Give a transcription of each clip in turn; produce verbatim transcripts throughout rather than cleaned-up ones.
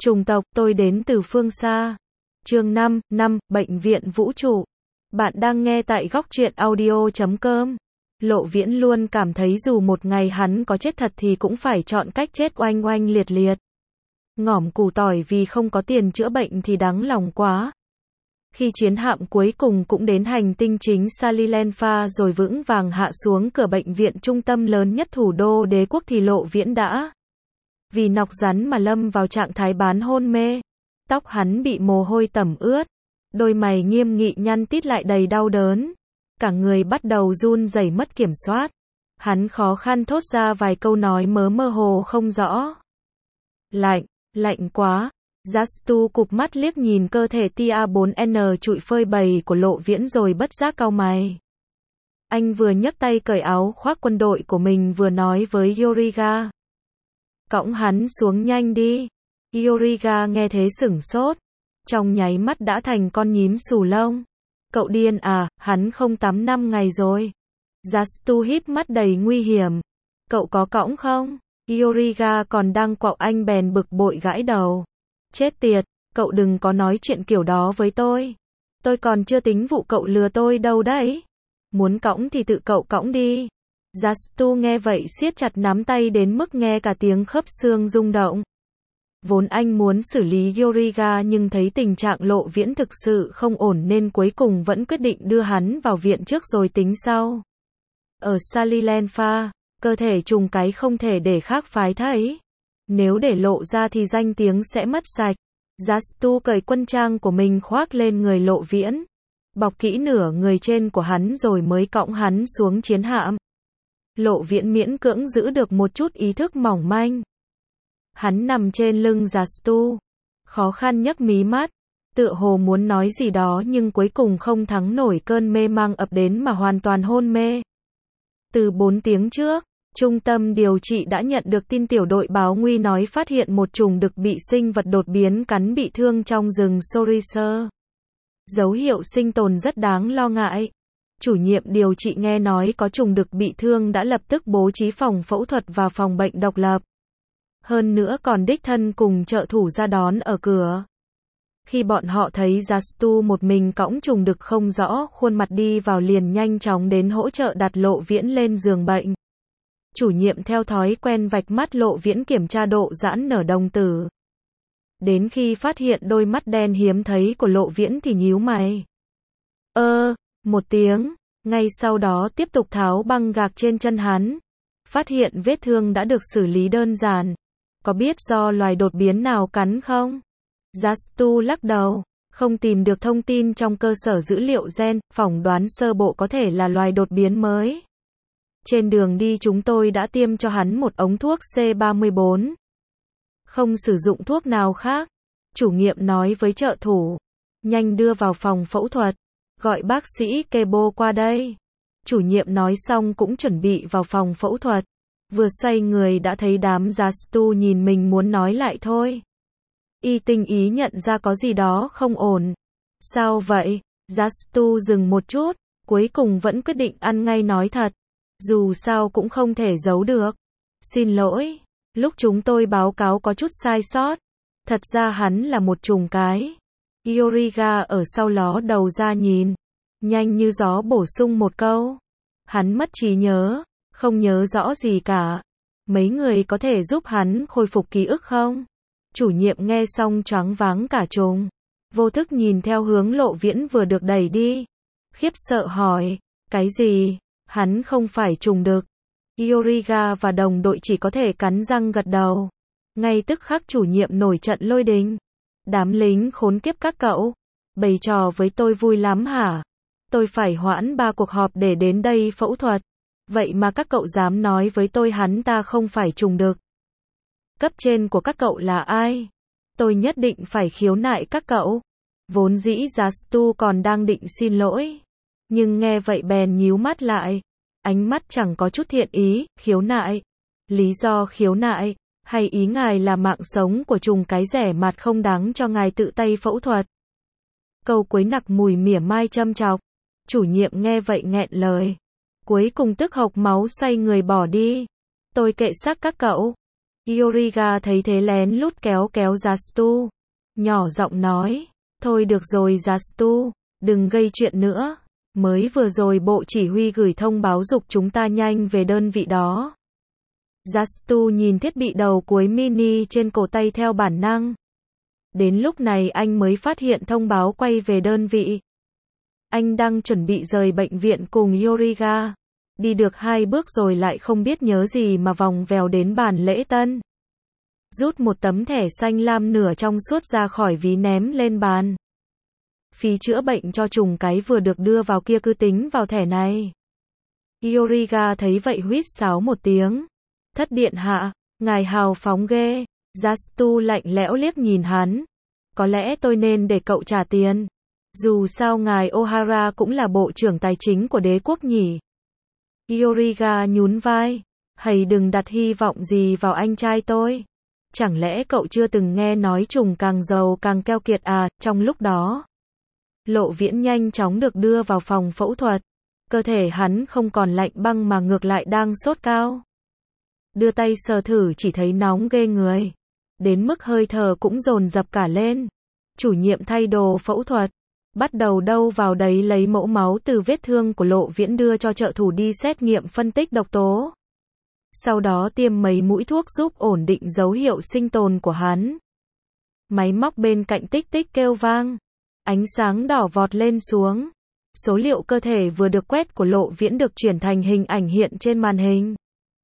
Trùng tộc, tôi đến từ phương xa. Chương năm, năm, Bệnh viện vũ trụ. Bạn đang nghe tại góc truyện audio chấm com. Lộ Viễn luôn cảm thấy dù một ngày hắn có chết thật thì cũng phải chọn cách chết oanh oanh liệt liệt. Ngỏm củ tỏi vì không có tiền chữa bệnh thì đáng lòng quá. Khi chiến hạm cuối cùng cũng đến hành tinh chính Salilenfa rồi vững vàng hạ xuống cửa bệnh viện trung tâm lớn nhất thủ đô đế quốc thì Lộ Viễn đã vì nọc rắn mà lâm vào trạng thái bán hôn mê. Tóc hắn bị mồ hôi tẩm ướt, đôi mày nghiêm nghị nhăn tít lại đầy đau đớn, cả người bắt đầu run rẩy mất kiểm soát. Hắn khó khăn thốt ra vài câu nói mớ mơ hồ không rõ. Lạnh, lạnh quá. Jastu cụp mắt liếc nhìn cơ thể tia bốn N trụi phơi bày của Lộ Viễn rồi bất giác cau mày. Anh vừa nhấc tay cởi áo khoác quân đội của mình vừa nói với Yoriga. Cõng hắn xuống nhanh đi. Yoriga nghe thế sửng sốt, trong nháy mắt đã thành con nhím xù lông. Cậu điên à, hắn không tắm năm ngày rồi. Jastu híp mắt đầy nguy hiểm. Cậu có cõng không? Yoriga còn đang quạo anh bèn bực bội gãi đầu. Chết tiệt, cậu đừng có nói chuyện kiểu đó với tôi. Tôi còn chưa tính vụ cậu lừa tôi đâu đấy. Muốn cõng thì tự cậu cõng đi. Jastu nghe vậy siết chặt nắm tay đến mức nghe cả tiếng khớp xương rung động. Vốn anh muốn xử lý Yoriga nhưng thấy tình trạng Lộ Viễn thực sự không ổn nên cuối cùng vẫn quyết định đưa hắn vào viện trước rồi tính sau. Ở Salilenfa, cơ thể trùng cái không thể để khác phái thấy. Nếu để lộ ra thì danh tiếng sẽ mất sạch. Jastu cởi quân trang của mình khoác lên người Lộ Viễn, bọc kỹ nửa người trên của hắn rồi mới cõng hắn xuống chiến hạm. Lộ Viễn miễn cưỡng giữ được một chút ý thức mỏng manh. Hắn nằm trên lưng Jastu, khó khăn nhấc mí mắt, tựa hồ muốn nói gì đó nhưng cuối cùng không thắng nổi cơn mê mang ập đến mà hoàn toàn hôn mê. Từ bốn tiếng trước, Trung tâm điều trị đã nhận được tin tiểu đội báo nguy nói phát hiện một trùng đực bị sinh vật đột biến cắn bị thương trong rừng Soriser. Dấu hiệu sinh tồn rất đáng lo ngại. Chủ nhiệm điều trị nghe nói có trùng đực bị thương đã lập tức bố trí phòng phẫu thuật và phòng bệnh độc lập. Hơn nữa còn đích thân cùng trợ thủ ra đón ở cửa. Khi bọn họ thấy Jastu một mình cõng trùng đực không rõ khuôn mặt đi vào liền nhanh chóng đến hỗ trợ đặt Lộ Viễn lên giường bệnh. Chủ nhiệm theo thói quen vạch mắt Lộ Viễn kiểm tra độ giãn nở đồng tử. Đến khi phát hiện đôi mắt đen hiếm thấy của Lộ Viễn thì nhíu mày. Ơ, một tiếng, ngay sau đó tiếp tục tháo băng gạc trên chân hắn. Phát hiện vết thương đã được xử lý đơn giản. Có biết do loài đột biến nào cắn không? Jastu lắc đầu, không tìm được thông tin trong cơ sở dữ liệu gen, phỏng đoán sơ bộ có thể là loài đột biến mới. Trên đường đi chúng tôi đã tiêm cho hắn một ống thuốc C ba mươi bốn. Không sử dụng thuốc nào khác. Chủ nhiệm nói với trợ thủ. Nhanh đưa vào phòng phẫu thuật. Gọi bác sĩ Kebo qua đây. Chủ nhiệm nói xong cũng chuẩn bị vào phòng phẫu thuật. Vừa xoay người đã thấy đám Jastu nhìn mình muốn nói lại thôi. Y tinh ý nhận ra có gì đó không ổn. Sao vậy? Jastu dừng một chút, cuối cùng vẫn quyết định ăn ngay nói thật. Dù sao cũng không thể giấu được. Xin lỗi, lúc chúng tôi báo cáo có chút sai sót. Thật ra hắn là một trùng cái. Yoriga ở sau ló đầu ra nhìn. Nhanh như gió bổ sung một câu. Hắn mất trí nhớ, không nhớ rõ gì cả. Mấy người có thể giúp hắn khôi phục ký ức không? Chủ nhiệm nghe xong choáng váng cả trùng. Vô thức nhìn theo hướng Lộ Viễn vừa được đẩy đi. Khiếp sợ hỏi, cái gì? Hắn không phải trùng đực. Yoriga và đồng đội chỉ có thể cắn răng gật đầu. Ngay tức khắc chủ nhiệm nổi trận lôi đình. Đám lính khốn kiếp các cậu. Bày trò với tôi vui lắm hả? Tôi phải hoãn ba cuộc họp để đến đây phẫu thuật. Vậy mà các cậu dám nói với tôi hắn ta không phải trùng đực. Cấp trên của các cậu là ai? Tôi nhất định phải khiếu nại các cậu. Vốn dĩ Jastu còn đang định xin lỗi. Nhưng nghe vậy bèn nhíu mắt lại. Ánh mắt chẳng có chút thiện ý, khiếu nại. Lý do khiếu nại, hay ý ngài là mạng sống của trùng cái rẻ mạt không đáng cho ngài tự tay phẫu thuật. Câu cuối nặc mùi mỉa mai châm chọc. Chủ nhiệm nghe vậy nghẹn lời. Cuối cùng tức hộc máu xoay người bỏ đi. Tôi kệ xác các cậu. Yoriga thấy thế lén lút kéo kéo Yastu. Nhỏ giọng nói, thôi được rồi Yastu, đừng gây chuyện nữa. Mới vừa rồi bộ chỉ huy gửi thông báo giục chúng ta nhanh về đơn vị đó. Yastu nhìn thiết bị đầu cuối mini trên cổ tay theo bản năng. Đến lúc này anh mới phát hiện thông báo quay về đơn vị. Anh đang chuẩn bị rời bệnh viện cùng Yoriga. Đi được hai bước rồi lại không biết nhớ gì mà vòng vèo đến bàn lễ tân. Rút một tấm thẻ xanh lam nửa trong suốt ra khỏi ví ném lên bàn. Phí chữa bệnh cho trùng cái vừa được đưa vào kia cứ tính vào thẻ này. Yoriga thấy vậy huýt sáo một tiếng. Thất điện hạ, ngài hào phóng ghê. Yastu lạnh lẽo liếc nhìn hắn. Có lẽ tôi nên để cậu trả tiền. Dù sao ngài O'Hara cũng là bộ trưởng tài chính của đế quốc nhỉ. Yoriga nhún vai. Hầy đừng đặt hy vọng gì vào anh trai tôi. Chẳng lẽ cậu chưa từng nghe nói trùng càng giàu càng keo kiệt à, trong lúc đó. Lộ Viễn nhanh chóng được đưa vào phòng phẫu thuật. Cơ thể hắn không còn lạnh băng mà ngược lại đang sốt cao. Đưa tay sờ thử chỉ thấy nóng ghê người. Đến mức hơi thở cũng dồn dập cả lên. Chủ nhiệm thay đồ phẫu thuật. Bắt đầu đâu vào đấy lấy mẫu máu từ vết thương của Lộ Viễn đưa cho trợ thủ đi xét nghiệm phân tích độc tố. Sau đó tiêm mấy mũi thuốc giúp ổn định dấu hiệu sinh tồn của hắn. Máy móc bên cạnh tích tích kêu vang. Ánh sáng đỏ vọt lên xuống. Số liệu cơ thể vừa được quét của Lộ Viễn được chuyển thành hình ảnh hiện trên màn hình.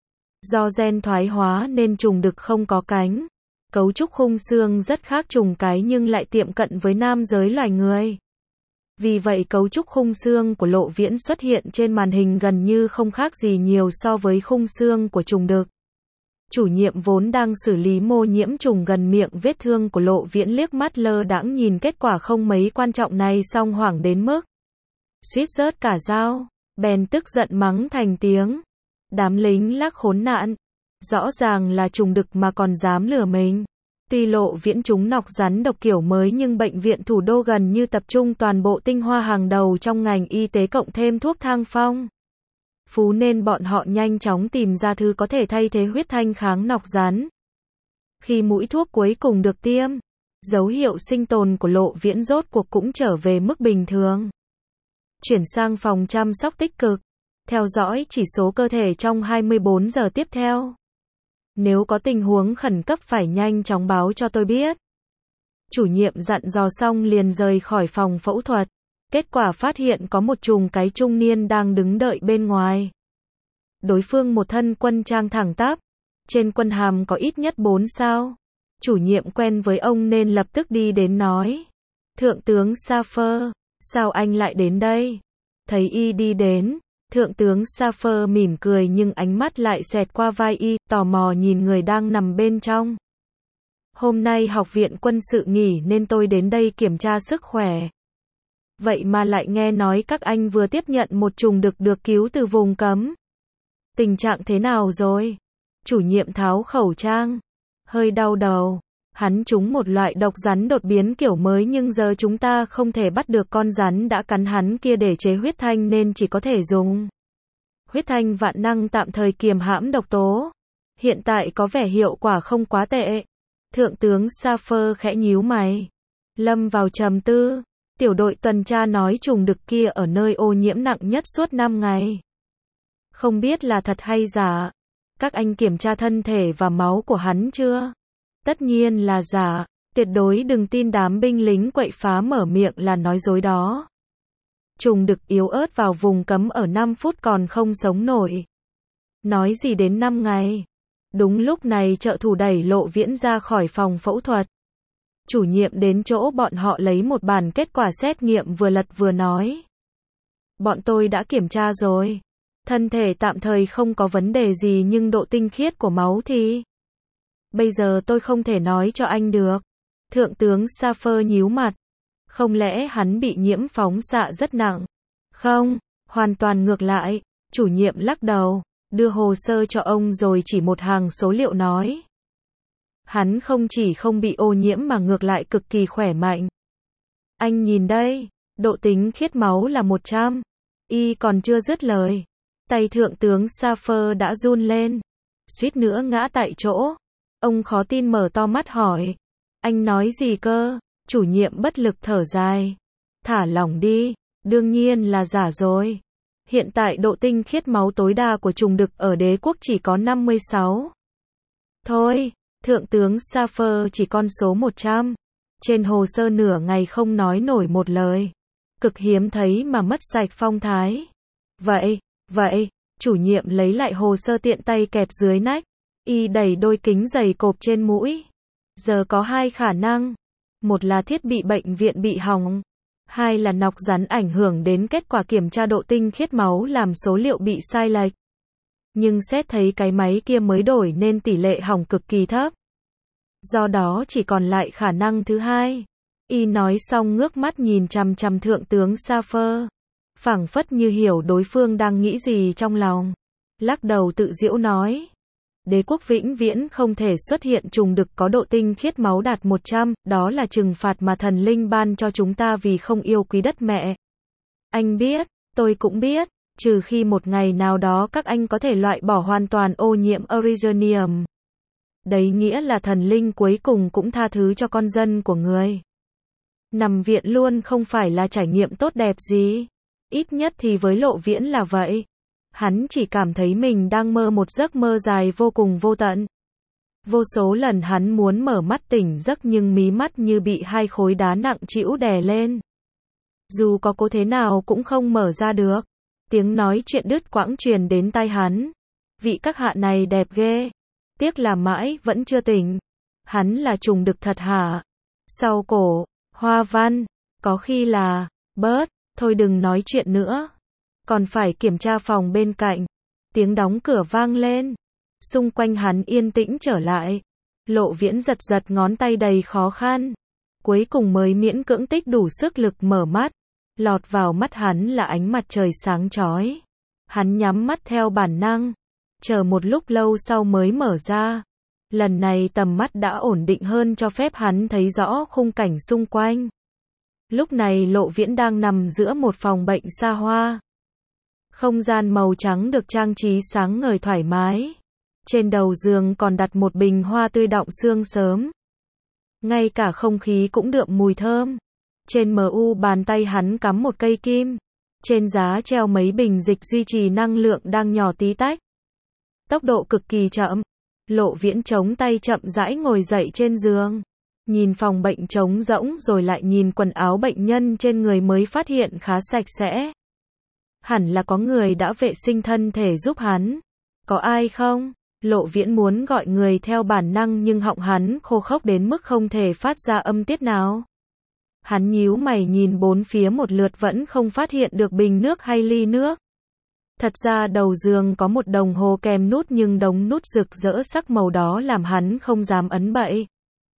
Do gen thoái hóa nên trùng đực không có cánh. Cấu trúc khung xương rất khác trùng cái nhưng lại tiệm cận với nam giới loài người. Vì vậy cấu trúc khung xương của Lộ Viễn xuất hiện trên màn hình gần như không khác gì nhiều so với khung xương của trùng đực. Chủ nhiệm vốn đang xử lý mô nhiễm trùng gần miệng vết thương của Lộ Viễn liếc mắt lơ đãng nhìn kết quả không mấy quan trọng này xong hoảng đến mức suýt rớt cả dao, bèn tức giận mắng thành tiếng. Đám lính lác khốn nạn, rõ ràng là trùng đực mà còn dám lừa mình. Tuy Lộ Viễn trúng nọc rắn độc kiểu mới nhưng bệnh viện thủ đô gần như tập trung toàn bộ tinh hoa hàng đầu trong ngành y tế cộng thêm thuốc thang phong phú nên bọn họ nhanh chóng tìm ra thứ có thể thay thế huyết thanh kháng nọc rắn. Khi mũi thuốc cuối cùng được tiêm, dấu hiệu sinh tồn của Lộ Viễn rốt cuộc cũng trở về mức bình thường. Chuyển sang phòng chăm sóc tích cực, theo dõi chỉ số cơ thể trong hai mươi bốn giờ tiếp theo. Nếu có tình huống khẩn cấp phải nhanh chóng báo cho tôi biết. Chủ nhiệm dặn dò xong liền rời khỏi phòng phẫu thuật. Kết quả phát hiện có một trùng cái trung niên đang đứng đợi bên ngoài. Đối phương một thân quân trang thẳng tắp. Trên quân hàm có ít nhất bốn sao. Chủ nhiệm quen với ông nên lập tức đi đến nói. Thượng tướng Safer, sao anh lại đến đây? Thấy y đi đến. Thượng tướng Safer mỉm cười nhưng ánh mắt lại xẹt qua vai y, tò mò nhìn người đang nằm bên trong. Hôm nay học viện quân sự nghỉ nên tôi đến đây kiểm tra sức khỏe. Vậy mà lại nghe nói các anh vừa tiếp nhận một trùng đực được cứu từ vùng cấm. Tình trạng thế nào rồi? Chủ nhiệm tháo khẩu trang. Hơi đau đầu. Hắn trúng một loại độc rắn đột biến kiểu mới nhưng giờ chúng ta không thể bắt được con rắn đã cắn hắn kia để chế huyết thanh nên chỉ có thể dùng huyết thanh vạn năng tạm thời kiềm hãm độc tố. Hiện tại có vẻ hiệu quả không quá tệ. Thượng tướng Safer khẽ nhíu mày. Lâm vào trầm tư. Tiểu đội tuần tra nói trùng đực kia ở nơi ô nhiễm nặng nhất suốt năm ngày. Không biết là thật hay giả. Các anh kiểm tra thân thể và máu của hắn chưa? Tất nhiên là giả, tuyệt đối đừng tin đám binh lính quậy phá mở miệng là nói dối đó. Trùng đực yếu ớt vào vùng cấm ở năm phút còn không sống nổi. Nói gì đến năm ngày. Đúng lúc này trợ thủ đẩy Lộ Viễn ra khỏi phòng phẫu thuật. Chủ nhiệm đến chỗ bọn họ lấy một bản kết quả xét nghiệm vừa lật vừa nói. Bọn tôi đã kiểm tra rồi. Thân thể tạm thời không có vấn đề gì nhưng độ tinh khiết của máu thì... Bây giờ tôi không thể nói cho anh được. Thượng tướng Safer nhíu mặt. Không lẽ hắn bị nhiễm phóng xạ rất nặng? Không, hoàn toàn ngược lại. Chủ nhiệm lắc đầu, đưa hồ sơ cho ông rồi chỉ một hàng số liệu nói. Hắn không chỉ không bị ô nhiễm mà ngược lại cực kỳ khỏe mạnh. Anh nhìn đây, độ tinh khiết máu là một trăm. Y còn chưa dứt lời. Tay thượng tướng Safer đã run lên. Suýt nữa ngã tại chỗ. Ông khó tin mở to mắt hỏi. Anh nói gì cơ? Chủ nhiệm bất lực thở dài. Thả lỏng đi, đương nhiên là giả rồi. Hiện tại độ tinh khiết máu tối đa của trùng đực ở đế quốc chỉ có năm mươi sáu. Thôi, thượng tướng Safer chỉ con số một trăm. Trên hồ sơ nửa ngày không nói nổi một lời. Cực hiếm thấy mà mất sạch phong thái. Vậy, vậy, chủ nhiệm lấy lại hồ sơ tiện tay kẹp dưới nách. Y đẩy đôi kính dày cộp trên mũi. Giờ có hai khả năng. Một là thiết bị bệnh viện bị hỏng. Hai là nọc rắn ảnh hưởng đến kết quả kiểm tra độ tinh khiết máu làm số liệu bị sai lệch. Nhưng xét thấy cái máy kia mới đổi nên tỷ lệ hỏng cực kỳ thấp. Do đó chỉ còn lại khả năng thứ hai. Y nói xong ngước mắt nhìn chằm chằm thượng tướng Safer. Phảng phất như hiểu đối phương đang nghĩ gì trong lòng. Lắc đầu tự giễu nói. Đế quốc vĩnh viễn không thể xuất hiện trùng đực có độ tinh khiết máu đạt một trăm, đó là trừng phạt mà thần linh ban cho chúng ta vì không yêu quý đất mẹ. Anh biết, tôi cũng biết, trừ khi một ngày nào đó các anh có thể loại bỏ hoàn toàn ô nhiễm Origenium. Đấy nghĩa là thần linh cuối cùng cũng tha thứ cho con dân của người. Nằm viện luôn không phải là trải nghiệm tốt đẹp gì. Ít nhất thì với Lộ Viễn là vậy. Hắn chỉ cảm thấy mình đang mơ một giấc mơ dài vô cùng vô tận. Vô số lần hắn muốn mở mắt tỉnh giấc nhưng mí mắt như bị hai khối đá nặng trĩu đè lên. Dù có cố thế nào cũng không mở ra được. Tiếng nói chuyện đứt quãng truyền đến tai hắn. Vị các hạ này đẹp ghê. Tiếc là mãi vẫn chưa tỉnh. Hắn là trùng đực thật hả? Sau cổ, hoa văn, có khi là, bớt, thôi đừng nói chuyện nữa. Còn phải kiểm tra phòng bên cạnh. Tiếng đóng cửa vang lên. Xung quanh hắn yên tĩnh trở lại. Lộ Viễn giật giật ngón tay đầy khó khăn. Cuối cùng mới miễn cưỡng tích đủ sức lực mở mắt. Lọt vào mắt hắn là ánh mặt trời sáng chói. Hắn nhắm mắt theo bản năng. Chờ một lúc lâu sau mới mở ra. Lần này tầm mắt đã ổn định hơn cho phép hắn thấy rõ khung cảnh xung quanh. Lúc này Lộ Viễn đang nằm giữa một phòng bệnh xa hoa. Không gian màu trắng được trang trí sáng ngời thoải mái. Trên đầu giường còn đặt một bình hoa tươi đọng sương sớm. Ngay cả không khí cũng đượm mùi thơm. Trên em u bàn tay hắn cắm một cây kim. Trên giá treo mấy bình dịch duy trì năng lượng đang nhỏ tí tách. Tốc độ cực kỳ chậm. Lộ Viễn chống tay chậm rãi ngồi dậy trên giường. Nhìn phòng bệnh trống rỗng rồi lại nhìn quần áo bệnh nhân trên người mới phát hiện khá sạch sẽ. Hẳn là có người đã vệ sinh thân thể giúp hắn. Có ai không? Lộ Viễn muốn gọi người theo bản năng nhưng họng hắn khô khốc đến mức không thể phát ra âm tiết nào. Hắn nhíu mày nhìn bốn phía một lượt vẫn không phát hiện được bình nước hay ly nước. Thật ra đầu giường có một đồng hồ kèm nút nhưng đống nút rực rỡ sắc màu đó làm hắn không dám ấn bậy.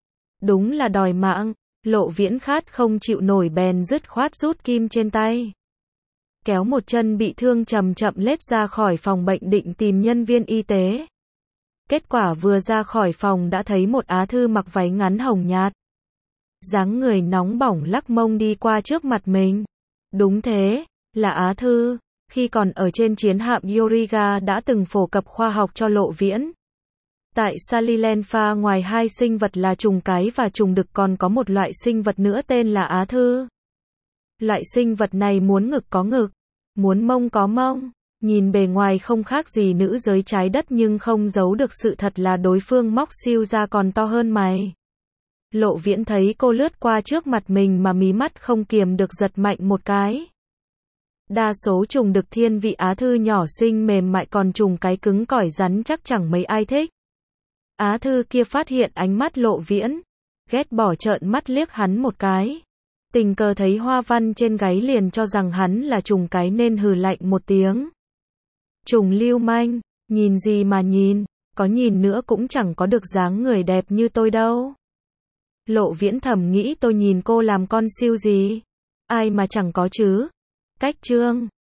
Đúng là đòi mạng. Lộ Viễn khát không chịu nổi bèn dứt khoát rút kim trên tay. Kéo một chân bị thương chậm chậm lết ra khỏi phòng bệnh định tìm nhân viên y tế. Kết quả vừa ra khỏi phòng đã thấy một á thư mặc váy ngắn hồng nhạt. Dáng người nóng bỏng lắc mông đi qua trước mặt mình. Đúng thế, là Á Thư. Khi còn ở trên chiến hạm Yoriga đã từng phổ cập khoa học cho Lộ Viễn. Tại Salilenfa ngoài hai sinh vật là trùng cái và trùng đực còn có một loại sinh vật nữa tên là Á Thư. Loại sinh vật này muốn ngực có ngực, muốn mông có mông. Nhìn bề ngoài không khác gì nữ giới trái đất nhưng không giấu được sự thật là đối phương móc siêu ra còn to hơn mày. Lộ Viễn thấy cô lướt qua trước mặt mình mà mí mắt không kiềm được giật mạnh một cái. Đa số trùng đực thiên vị Á Thư nhỏ xinh mềm mại còn trùng cái cứng cỏi rắn chắc chẳng mấy ai thích. Á Thư kia phát hiện ánh mắt Lộ Viễn, ghét bỏ trợn mắt liếc hắn một cái. Tình cờ thấy hoa văn trên gáy liền cho rằng hắn là trùng cái nên hừ lạnh một tiếng. Trùng lưu manh, nhìn gì mà nhìn, có nhìn nữa cũng chẳng có được dáng người đẹp như tôi đâu. Lộ Viễn thầm nghĩ tôi nhìn cô làm con siêu gì? Ai mà chẳng có chứ? Cách chương